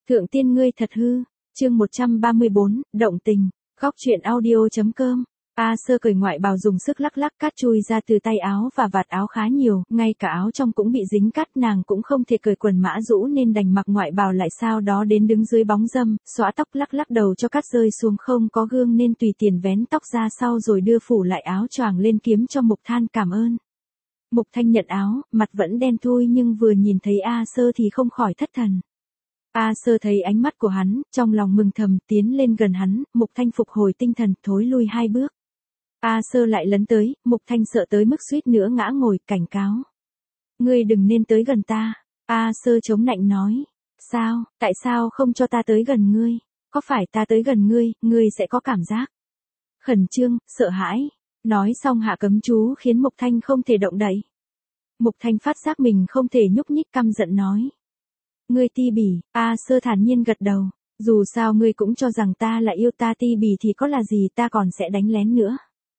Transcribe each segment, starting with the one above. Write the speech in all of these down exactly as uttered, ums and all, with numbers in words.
Thượng tiên ngươi thật hư, chương một trăm ba mươi bốn, động tình, góc truyện audio.com. A Sơ cởi ngoại bào dùng sức lắc lắc, cát chui ra từ tay áo và vạt áo khá nhiều, ngay cả áo trong cũng bị dính cát, nàng cũng không thể cởi quần mã rũ nên đành mặc ngoại bào lại, sau đó đến đứng dưới bóng râm, xõa tóc lắc lắc đầu cho cát rơi xuống, không có gương nên tùy tiện vén tóc ra sau rồi đưa phủ lại áo choàng lên kiếm cho Mục Than cảm ơn. Mục Thanh nhận áo, mặt vẫn đen thui nhưng vừa nhìn thấy A Sơ thì không khỏi thất thần. A Sơ thấy ánh mắt của hắn, trong lòng mừng thầm, tiến lên gần hắn, Mục Thanh phục hồi tinh thần, thối lui hai bước. A Sơ lại lấn tới, Mục Thanh sợ tới mức suýt nữa ngã ngồi, cảnh cáo. Ngươi đừng nên tới gần ta. A Sơ chống nạnh nói. Sao, tại sao không cho ta tới gần ngươi? Có phải ta tới gần ngươi, ngươi sẽ có cảm giác khẩn trương, sợ hãi. Nói xong hạ cấm chú khiến Mục Thanh không thể động đậy. Mục Thanh phát giác mình không thể nhúc nhích, căm giận nói. Ngươi ti bỉ. A Sơ thản nhiên gật đầu. Dù sao ngươi cũng cho rằng ta là yêu, ta ti bỉ thì có là gì, ta còn sẽ đánh lén nữa.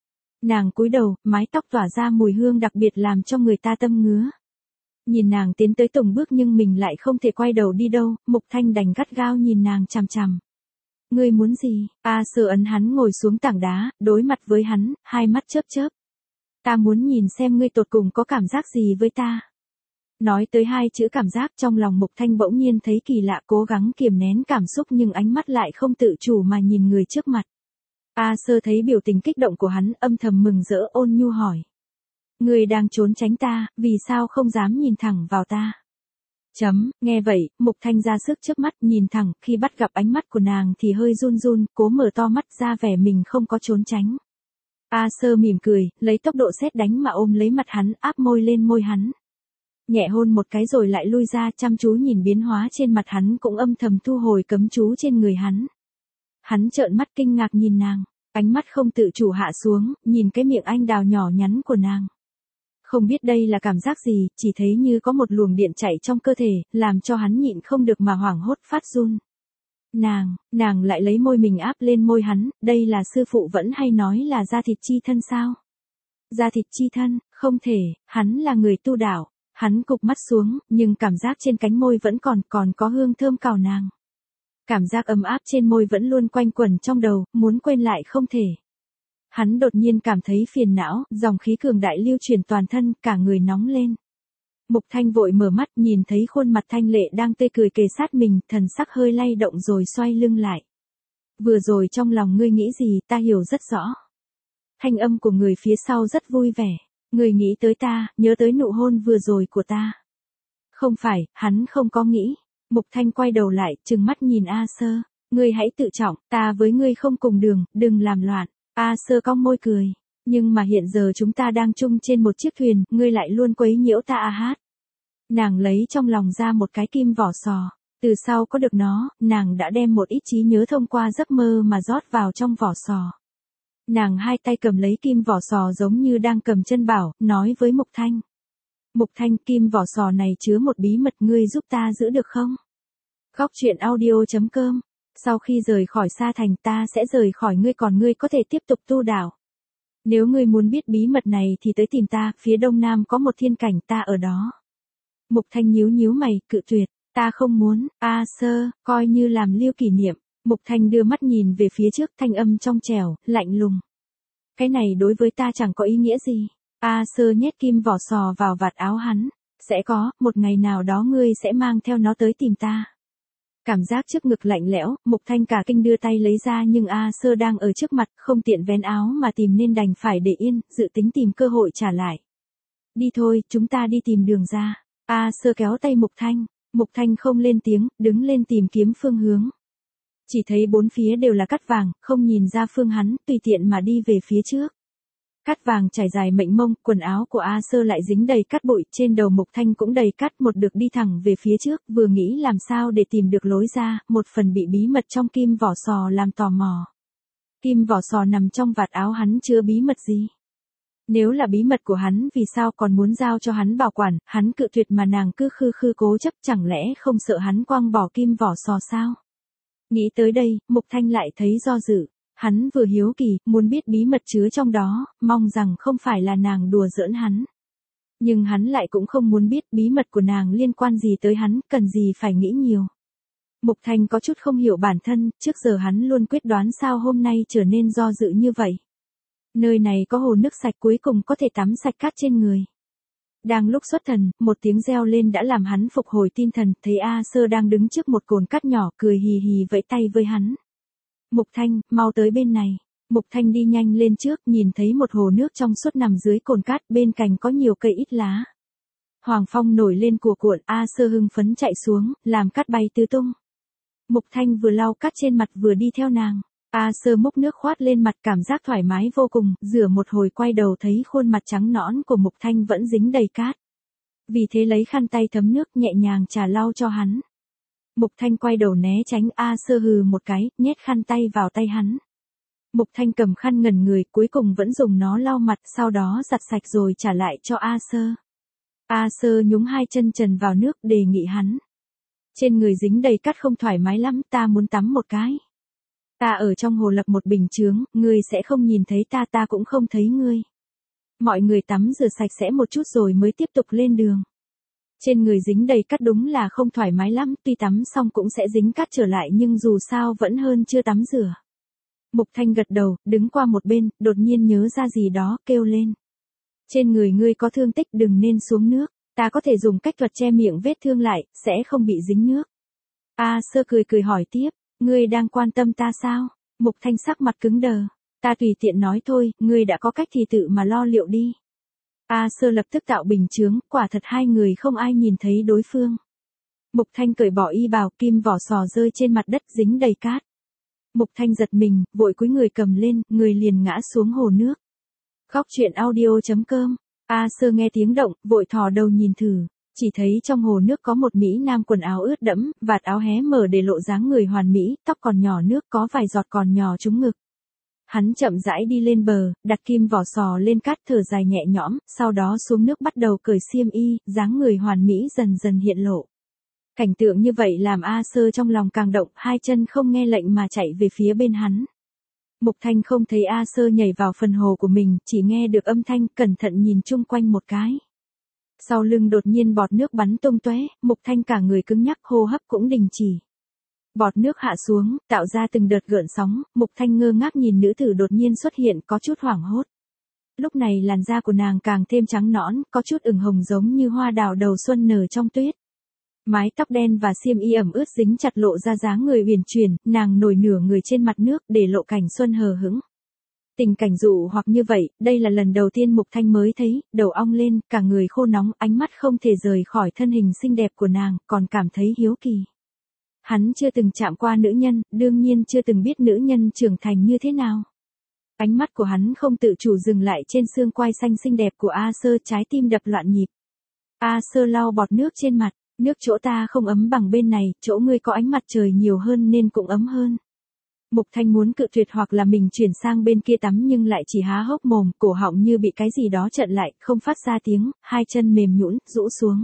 Nàng cúi đầu, mái tóc tỏa ra mùi hương đặc biệt làm cho người ta tâm ngứa. Nhìn nàng tiến tới từng bước nhưng mình lại không thể quay đầu đi đâu, Mục Thanh đành gắt gao nhìn nàng chằm chằm. Ngươi muốn gì? A Sơ ấn hắn ngồi xuống tảng đá, đối mặt với hắn, hai mắt chớp chớp. Ta muốn nhìn xem ngươi tột cùng có cảm giác gì với ta. Nói tới hai chữ cảm giác, trong lòng Mục Thanh bỗng nhiên thấy kỳ lạ, cố gắng kiềm nén cảm xúc nhưng ánh mắt lại không tự chủ mà nhìn người trước mặt. A Sơ thấy biểu tình kích động của hắn, âm thầm mừng rỡ, ôn nhu hỏi. Ngươi đang trốn tránh ta, vì sao không dám nhìn thẳng vào ta? Chấm, nghe vậy, Mục Thanh ra sức chớp mắt, nhìn thẳng, khi bắt gặp ánh mắt của nàng thì hơi run run, cố mở to mắt ra vẻ mình không có trốn tránh. A Sơ mỉm cười, lấy tốc độ sét đánh mà ôm lấy mặt hắn, áp môi lên môi hắn. Nhẹ hôn một cái rồi lại lui ra, chăm chú nhìn biến hóa trên mặt hắn, cũng âm thầm thu hồi cấm chú trên người hắn. Hắn trợn mắt kinh ngạc nhìn nàng, ánh mắt không tự chủ hạ xuống, nhìn cái miệng anh đào nhỏ nhắn của nàng. Không biết đây là cảm giác gì, chỉ thấy như có một luồng điện chạy trong cơ thể, làm cho hắn nhịn không được mà hoảng hốt phát run. Nàng, nàng lại lấy môi mình áp lên môi hắn, đây là sư phụ vẫn hay nói là da thịt chi thân sao? Da thịt chi thân, không thể, hắn là người tu đạo. Hắn cụp mắt xuống, nhưng cảm giác trên cánh môi vẫn còn, còn có hương thơm cào nàng. Cảm giác ấm áp trên môi vẫn luôn quanh quẩn trong đầu, muốn quên lại không thể. Hắn đột nhiên cảm thấy phiền não, dòng khí cường đại lưu truyền toàn thân, cả người nóng lên. Mục Thanh vội mở mắt, nhìn thấy khuôn mặt thanh lệ đang tươi cười kề sát mình, thần sắc hơi lay động rồi xoay lưng lại. Vừa rồi trong lòng ngươi nghĩ gì, ta hiểu rất rõ. Thanh âm của người phía sau rất vui vẻ. Người nghĩ tới ta, nhớ tới nụ hôn vừa rồi của ta. Không phải, hắn không có nghĩ. Mục Thanh quay đầu lại, trừng mắt nhìn A Sơ. Ngươi hãy tự trọng, ta với ngươi không cùng đường, đừng làm loạn. A Sơ cong môi cười. Nhưng mà hiện giờ chúng ta đang chung trên một chiếc thuyền, ngươi lại luôn quấy nhiễu ta a hát. Nàng lấy trong lòng ra một cái kim vỏ sò. Từ sau có được nó, nàng đã đem một ít trí nhớ thông qua giấc mơ mà rót vào trong vỏ sò. Nàng hai tay cầm lấy kim vỏ sò giống như đang cầm chân bảo, nói với Mục Thanh. Mục Thanh, kim vỏ sò này chứa một bí mật, ngươi giúp ta giữ được không? Góc truyện audio.com. Sau khi rời khỏi Sa Thành, ta sẽ rời khỏi ngươi, còn ngươi có thể tiếp tục tu đạo. Nếu ngươi muốn biết bí mật này thì tới tìm ta, phía đông nam có một thiên cảnh, ta ở đó. Mục Thanh nhíu nhíu mày, cự tuyệt, ta không muốn. A Sơ, coi như làm lưu kỷ niệm. Mục Thanh đưa mắt nhìn về phía trước, thanh âm trong trẻo, lạnh lùng. Cái này đối với ta chẳng có ý nghĩa gì. A Sơ nhét kim vỏ sò vào vạt áo hắn. Sẽ có, một ngày nào đó ngươi sẽ mang theo nó tới tìm ta. Cảm giác trước ngực lạnh lẽo, Mục Thanh cả kinh đưa tay lấy ra nhưng A Sơ đang ở trước mặt, không tiện vén áo mà tìm nên đành phải để yên, dự tính tìm cơ hội trả lại. Đi thôi, chúng ta đi tìm đường ra. A Sơ kéo tay Mục Thanh. Mục Thanh không lên tiếng, đứng lên tìm kiếm phương hướng. Chỉ thấy bốn phía đều là cát vàng, không nhìn ra phương hắn, tùy tiện mà đi về phía trước. Cát vàng trải dài mênh mông, quần áo của A Sơ lại dính đầy cát bụi, trên đầu Mục Thanh cũng đầy cát, một được đi thẳng về phía trước, vừa nghĩ làm sao để tìm được lối ra, một phần bị bí mật trong kim vỏ sò làm tò mò. Kim vỏ sò nằm trong vạt áo hắn chứa bí mật gì? Nếu là bí mật của hắn, vì sao còn muốn giao cho hắn bảo quản, hắn cự tuyệt mà nàng cứ khư khư cố chấp, chẳng lẽ không sợ hắn quăng bỏ kim vỏ sò sao? Nghĩ tới đây, Mục Thanh lại thấy do dự. Hắn vừa hiếu kỳ, muốn biết bí mật chứa trong đó, mong rằng không phải là nàng đùa giỡn hắn. Nhưng hắn lại cũng không muốn biết bí mật của nàng liên quan gì tới hắn, cần gì phải nghĩ nhiều. Mục Thanh có chút không hiểu bản thân, trước giờ hắn luôn quyết đoán sao hôm nay trở nên do dự như vậy. Nơi này có hồ nước sạch cuối cùng có thể tắm sạch cát trên người. Đang lúc xuất thần, một tiếng reo lên đã làm hắn phục hồi tinh thần, thấy A Sơ đang đứng trước một cồn cát nhỏ cười hì hì vẫy tay với hắn. Mục Thanh, mau tới bên này. Mục Thanh đi nhanh lên trước, nhìn thấy một hồ nước trong suốt nằm dưới cồn cát, bên cạnh có nhiều cây ít lá. Hoàng phong nổi lên cuồn cuộn, A Sơ hưng phấn chạy xuống, làm cát bay tứ tung. Mục Thanh vừa lau cát trên mặt vừa đi theo nàng. A Sơ múc nước khoát lên mặt, cảm giác thoải mái vô cùng, rửa một hồi quay đầu thấy khuôn mặt trắng nõn của Mục Thanh vẫn dính đầy cát. Vì thế lấy khăn tay thấm nước nhẹ nhàng chà lau cho hắn. Mục Thanh quay đầu né tránh, A Sơ hừ một cái, nhét khăn tay vào tay hắn. Mục Thanh cầm khăn ngẩn người, cuối cùng vẫn dùng nó lau mặt, sau đó giặt sạch rồi trả lại cho A Sơ. A Sơ nhúng hai chân trần vào nước, đề nghị hắn. Trên người dính đầy cát không thoải mái lắm, ta muốn tắm một cái. Ta ở trong hồ lập một bình chướng, ngươi sẽ không nhìn thấy ta, ta cũng không thấy ngươi. Mọi người tắm rửa sạch sẽ một chút rồi mới tiếp tục lên đường. Trên người dính đầy cát đúng là không thoải mái lắm, tuy tắm xong cũng sẽ dính cát trở lại nhưng dù sao vẫn hơn chưa tắm rửa. Mục Thanh gật đầu, đứng qua một bên, đột nhiên nhớ ra gì đó, kêu lên. Trên người ngươi có thương tích, đừng nên xuống nước, ta có thể dùng cách thuật che miệng vết thương lại, sẽ không bị dính nước. A Sơ cười cười hỏi tiếp, ngươi đang quan tâm ta sao? Mục Thanh sắc mặt cứng đờ, ta tùy tiện nói thôi, ngươi đã có cách thì tự mà lo liệu đi. A Sơ lập tức tạo bình chướng, quả thật hai người không ai nhìn thấy đối phương. Mục Thanh cởi bỏ y bào, kim vỏ sò rơi trên mặt đất dính đầy cát. Mục Thanh giật mình, vội cúi người cầm lên, người liền ngã xuống hồ nước. Góc truyện audio chấm com. A Sơ nghe tiếng động, vội thò đầu nhìn thử, chỉ thấy trong hồ nước có một mỹ nam quần áo ướt đẫm, vạt áo hé mở để lộ dáng người hoàn mỹ, tóc còn nhỏ nước có vài giọt còn nhỏ trúng ngực. Hắn chậm rãi đi lên bờ, đặt kim vỏ sò lên cát thở dài nhẹ nhõm, sau đó xuống nước bắt đầu cởi xiêm y, dáng người hoàn mỹ dần dần hiện lộ. Cảnh tượng như vậy làm A Sơ trong lòng càng động, hai chân không nghe lệnh mà chạy về phía bên hắn. Mục Thanh không thấy A Sơ nhảy vào phần hồ của mình, chỉ nghe được âm thanh, cẩn thận nhìn chung quanh một cái. Sau lưng đột nhiên bọt nước bắn tung tóe, Mục Thanh cả người cứng nhắc, hô hấp cũng đình chỉ. Bọt nước hạ xuống, tạo ra từng đợt gợn sóng, Mục Thanh ngơ ngác nhìn nữ tử đột nhiên xuất hiện, có chút hoảng hốt. Lúc này làn da của nàng càng thêm trắng nõn, có chút ửng hồng giống như hoa đào đầu xuân nở trong tuyết. Mái tóc đen và xiêm y ẩm ướt dính chặt lộ ra dáng người uyển chuyển, nàng nổi nửa người trên mặt nước để lộ cảnh xuân hờ hững. Tình cảnh dụ hoặc như vậy, đây là lần đầu tiên Mục Thanh mới thấy, đầu ong lên, cả người khô nóng, ánh mắt không thể rời khỏi thân hình xinh đẹp của nàng, còn cảm thấy hiếu kỳ. Hắn chưa từng chạm qua nữ nhân, đương nhiên chưa từng biết nữ nhân trưởng thành như thế nào. Ánh mắt của hắn không tự chủ dừng lại trên xương quai xanh xinh đẹp của A Sơ, trái tim đập loạn nhịp. A Sơ lau bọt nước trên mặt, nước chỗ ta không ấm bằng bên này, chỗ ngươi có ánh mặt trời nhiều hơn nên cũng ấm hơn. Mục Thanh muốn cự tuyệt hoặc là mình chuyển sang bên kia tắm nhưng lại chỉ há hốc mồm, cổ họng như bị cái gì đó chặn lại, không phát ra tiếng, hai chân mềm nhũn, rũ xuống.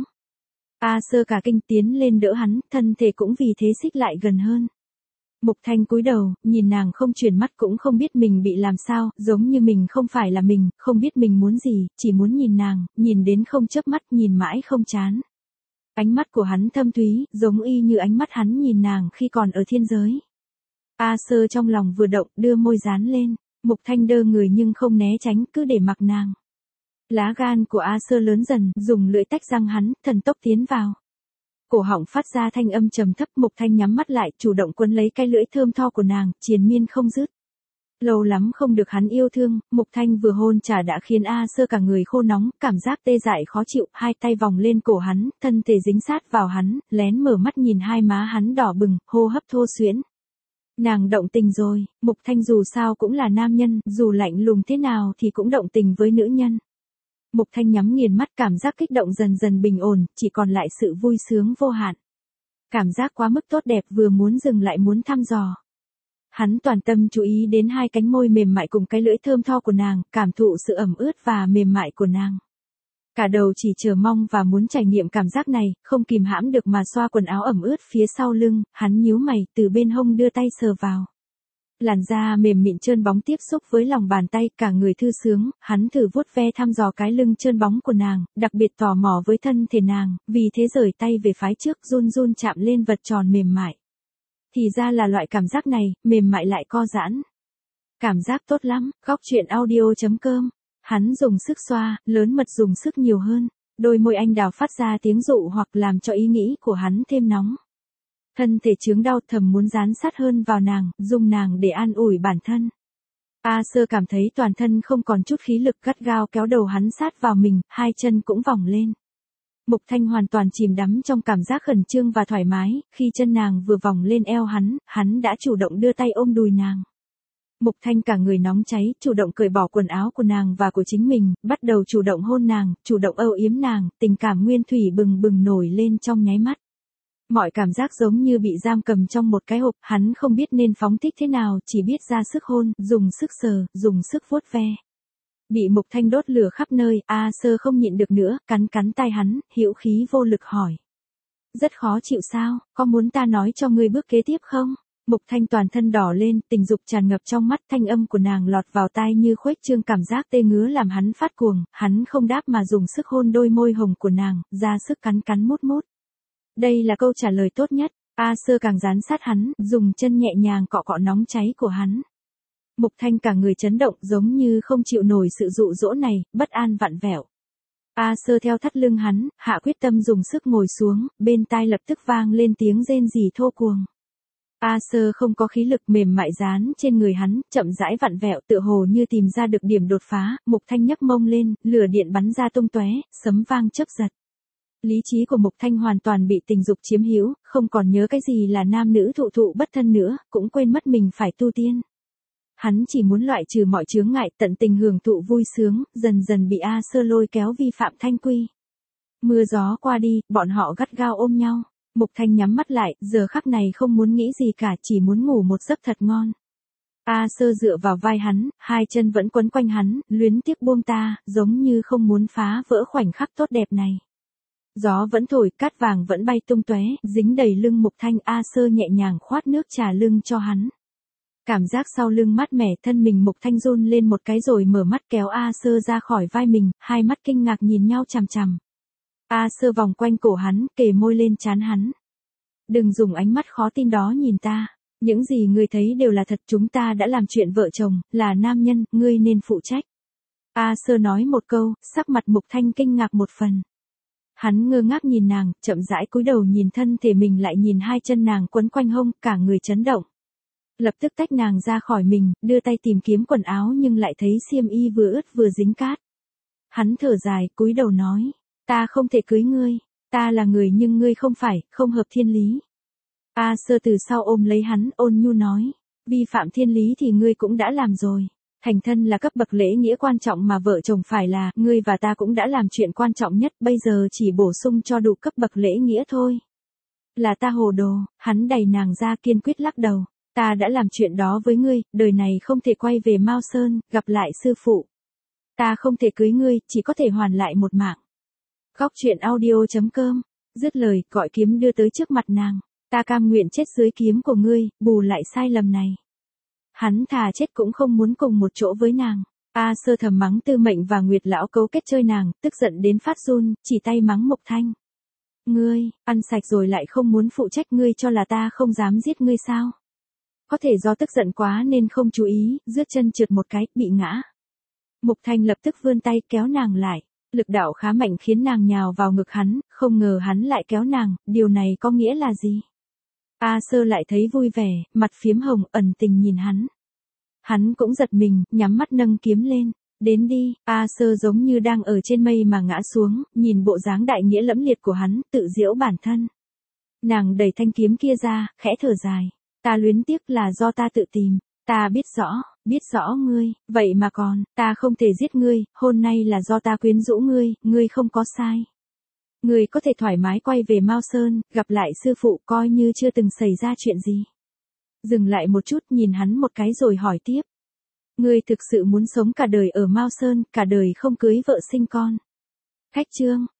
A Sơ cả kinh tiến lên đỡ hắn, thân thể cũng vì thế xích lại gần hơn. Mục Thanh cúi đầu, nhìn nàng không chuyển mắt cũng không biết mình bị làm sao, giống như mình không phải là mình, không biết mình muốn gì, chỉ muốn nhìn nàng, nhìn đến không chớp mắt, nhìn mãi không chán. Ánh mắt của hắn thâm thúy, giống y như ánh mắt hắn nhìn nàng khi còn ở thiên giới. A Sơ trong lòng vừa động, đưa môi dán lên, Mục Thanh đơ người nhưng không né tránh, cứ để mặc nàng. Lá gan của A Sơ lớn dần, dùng lưỡi tách răng hắn, thần tốc tiến vào. Cổ họng phát ra thanh âm trầm thấp, Mục Thanh nhắm mắt lại, chủ động quấn lấy cái lưỡi thơm tho của nàng, triền miên không dứt. Lâu lắm không được hắn yêu thương, Mục Thanh vừa hôn trả đã khiến A Sơ cả người khô nóng, cảm giác tê dại khó chịu, hai tay vòng lên cổ hắn, thân thể dính sát vào hắn, lén mở mắt nhìn hai má hắn đỏ bừng, hô hấp thô xuyễn. Nàng động tình rồi, Mục Thanh dù sao cũng là nam nhân, dù lạnh lùng thế nào thì cũng động tình với nữ nhân. Mục Thanh nhắm nghiền mắt, cảm giác kích động dần dần bình ổn, chỉ còn lại sự vui sướng vô hạn. Cảm giác quá mức tốt đẹp, vừa muốn dừng lại muốn thăm dò. Hắn toàn tâm chú ý đến hai cánh môi mềm mại cùng cái lưỡi thơm tho của nàng, cảm thụ sự ẩm ướt và mềm mại của nàng. Cả đầu chỉ chờ mong và muốn trải nghiệm cảm giác này, không kìm hãm được mà xoa quần áo ẩm ướt phía sau lưng, hắn nhíu mày, từ bên hông đưa tay sờ vào. Làn da mềm mịn trơn bóng tiếp xúc với lòng bàn tay, cả người thư sướng, hắn thử vuốt ve thăm dò cái lưng trơn bóng của nàng, đặc biệt tò mò với thân thể nàng, vì thế rời tay về phái trước, run run chạm lên vật tròn mềm mại. Thì ra là loại cảm giác này, mềm mại lại co giãn. Cảm giác tốt lắm, góc truyện audio.com. Hắn dùng sức xoa, lớn mật dùng sức nhiều hơn. Đôi môi anh đào phát ra tiếng dụ hoặc làm cho ý nghĩ của hắn thêm nóng. Thân thể chướng đau thầm muốn dán sát hơn vào nàng, dùng nàng để an ủi bản thân. A Sơ cảm thấy toàn thân không còn chút khí lực, gắt gao kéo đầu hắn sát vào mình, hai chân cũng vòng lên. Mục Thanh hoàn toàn chìm đắm trong cảm giác khẩn trương và thoải mái, khi chân nàng vừa vòng lên eo hắn, hắn đã chủ động đưa tay ôm đùi nàng. Mục Thanh cả người nóng cháy, chủ động cởi bỏ quần áo của nàng và của chính mình, bắt đầu chủ động hôn nàng, chủ động âu yếm nàng, tình cảm nguyên thủy bừng bừng nổi lên trong nháy mắt. Mọi cảm giác giống như bị giam cầm trong một cái hộp, hắn không biết nên phóng thích thế nào, chỉ biết ra sức hôn, dùng sức sờ, dùng sức vuốt ve. Bị Mục Thanh đốt lửa khắp nơi, A Sơ không nhịn được nữa, cắn cắn tai hắn, hữu khí vô lực hỏi. Rất khó chịu sao, có muốn ta nói cho ngươi bước kế tiếp không? Mục Thanh toàn thân đỏ lên, tình dục tràn ngập trong mắt, thanh âm của nàng lọt vào tai như khuếch trương cảm giác tê ngứa làm hắn phát cuồng, hắn không đáp mà dùng sức hôn đôi môi hồng của nàng, ra sức cắn cắn mút mút. Đây là câu trả lời tốt nhất, A Sơ càng dán sát hắn, dùng chân nhẹ nhàng cọ cọ nóng cháy của hắn. Mục Thanh cả người chấn động giống như không chịu nổi sự dụ dỗ này, bất an vặn vẹo. A Sơ theo thắt lưng hắn, hạ quyết tâm dùng sức ngồi xuống, bên tai lập tức vang lên tiếng rên rỉ thô cuồng. A Sơ không có khí lực, mềm mại dán trên người hắn, chậm rãi vặn vẹo tựa hồ như tìm ra được điểm đột phá, Mục Thanh nhấc mông lên, lửa điện bắn ra tung tóe, sấm vang chớp giật. Lý trí của Mục Thanh hoàn toàn bị tình dục chiếm hữu, không còn nhớ cái gì là nam nữ thụ thụ bất thân nữa, cũng quên mất mình phải tu tiên. Hắn chỉ muốn loại trừ mọi chướng ngại, tận tình hưởng thụ vui sướng, dần dần bị A Sơ lôi kéo vi phạm thanh quy. Mưa gió qua đi, bọn họ gắt gao ôm nhau. Mục Thanh nhắm mắt lại, giờ khắc này không muốn nghĩ gì cả, chỉ muốn ngủ một giấc thật ngon. A Sơ dựa vào vai hắn, hai chân vẫn quấn quanh hắn, luyến tiếc buông ta, giống như không muốn phá vỡ khoảnh khắc tốt đẹp này. Gió vẫn thổi, cát vàng vẫn bay tung tóe, dính đầy lưng Mục Thanh. A Sơ nhẹ nhàng khoát nước trà lưng cho hắn. Cảm giác sau lưng mát mẻ, thân mình Mục Thanh run lên một cái rồi mở mắt kéo A Sơ ra khỏi vai mình, hai mắt kinh ngạc nhìn nhau chằm chằm. A Sơ vòng quanh cổ hắn, kề môi lên trán hắn. Đừng dùng ánh mắt khó tin đó nhìn ta. Những gì ngươi thấy đều là thật, chúng ta đã làm chuyện vợ chồng, là nam nhân, ngươi nên phụ trách. A Sơ nói một câu, sắc mặt Mục Thanh kinh ngạc một phần. Hắn ngơ ngác nhìn nàng, chậm rãi cúi đầu nhìn thân thể mình lại nhìn hai chân nàng quấn quanh hông, cả người chấn động. Lập tức tách nàng ra khỏi mình, đưa tay tìm kiếm quần áo nhưng lại thấy xiêm y vừa ướt vừa dính cát. Hắn thở dài, cúi đầu nói. Ta không thể cưới ngươi, ta là người nhưng ngươi không phải, không hợp thiên lý. A Sơ từ sau ôm lấy hắn, ôn nhu nói, vi phạm thiên lý thì ngươi cũng đã làm rồi. Thành thân là cấp bậc lễ nghĩa quan trọng mà vợ chồng phải là, ngươi và ta cũng đã làm chuyện quan trọng nhất, bây giờ chỉ bổ sung cho đủ cấp bậc lễ nghĩa thôi. Là ta hồ đồ, hắn đẩy nàng ra kiên quyết lắc đầu. Ta đã làm chuyện đó với ngươi, đời này không thể quay về Mao Sơn, gặp lại sư phụ. Ta không thể cưới ngươi, chỉ có thể hoàn lại một mạng. Góc truyện audio.com, dứt lời, gọi kiếm đưa tới trước mặt nàng. Ta cam nguyện chết dưới kiếm của ngươi, bù lại sai lầm này. Hắn thà chết cũng không muốn cùng một chỗ với nàng. A Sơ thầm mắng Tư Mệnh và Nguyệt lão cấu kết chơi nàng, tức giận đến phát run, chỉ tay mắng Mục Thanh. Ngươi, ăn sạch rồi lại không muốn phụ trách, ngươi cho là ta không dám giết ngươi sao? Có thể do tức giận quá nên không chú ý, rướt chân trượt một cái, bị ngã. Mục Thanh lập tức vươn tay kéo nàng lại. Lực đạo khá mạnh khiến nàng nhào vào ngực hắn, không ngờ hắn lại kéo nàng, điều này có nghĩa là gì? A Sơ lại thấy vui vẻ, mặt phiếm hồng, ẩn tình nhìn hắn. Hắn cũng giật mình, nhắm mắt nâng kiếm lên. Đến đi, A Sơ giống như đang ở trên mây mà ngã xuống, nhìn bộ dáng đại nghĩa lẫm liệt của hắn, tự giễu bản thân. Nàng đẩy thanh kiếm kia ra, khẽ thở dài. Ta luyến tiếc là do ta tự tìm. Ta biết rõ, biết rõ ngươi, vậy mà còn, ta không thể giết ngươi, hôm nay là do ta quyến rũ ngươi, ngươi không có sai. Ngươi có thể thoải mái quay về Mao Sơn, gặp lại sư phụ coi như chưa từng xảy ra chuyện gì. Dừng lại một chút nhìn hắn một cái rồi hỏi tiếp. Ngươi thực sự muốn sống cả đời ở Mao Sơn, cả đời không cưới vợ sinh con. Khách chương.